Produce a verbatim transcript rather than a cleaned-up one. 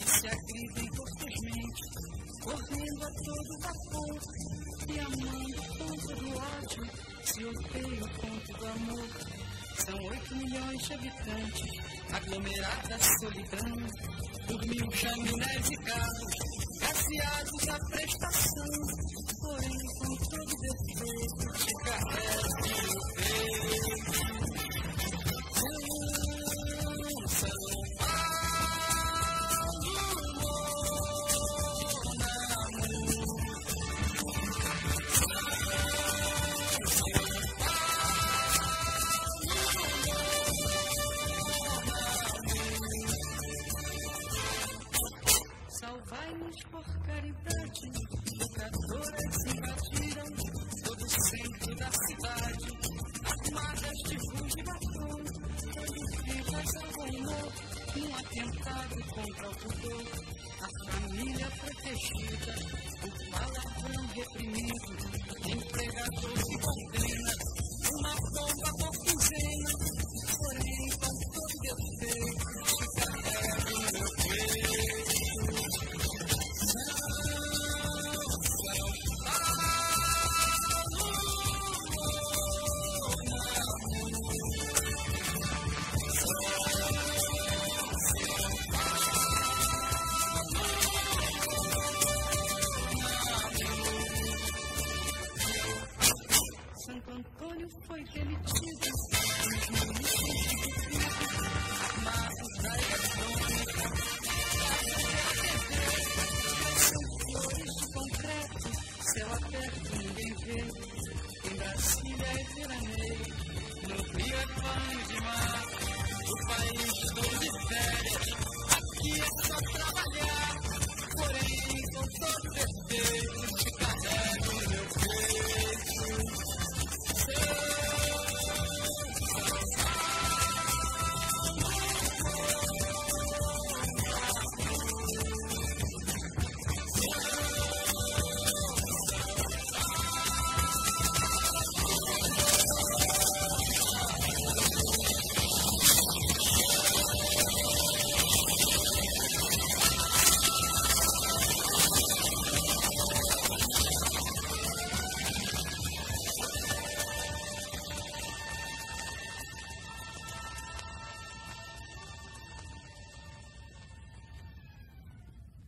se agridem cortesmente, correndo a todo vapor e amando o ponto do ódio, se odeia o ponto do amor. São oito milhões de habitantes, aglomerada solidão, por mil chaminés e carros, gaseados à prestação, porém com todo defeito te carrega no peito. São salvai-nos por caridade, locadoras invadiram todo o centro da cidade, armadas de luz e batom, quando vivas ao amor, num atentado contra o pudor, a família protegida, o palavrão reprimido, empregador se condena, uma bomba por quinzena, porém com todo defeito, se carrega no meu peito. Santo Antônio foi demitido, os municípios de Cristo, armados da eletrônica, são flores de concreto, céu aberto ninguém vê, em Brasília é veraneio, no Rio é banho de mar, o país todo de férias, aqui é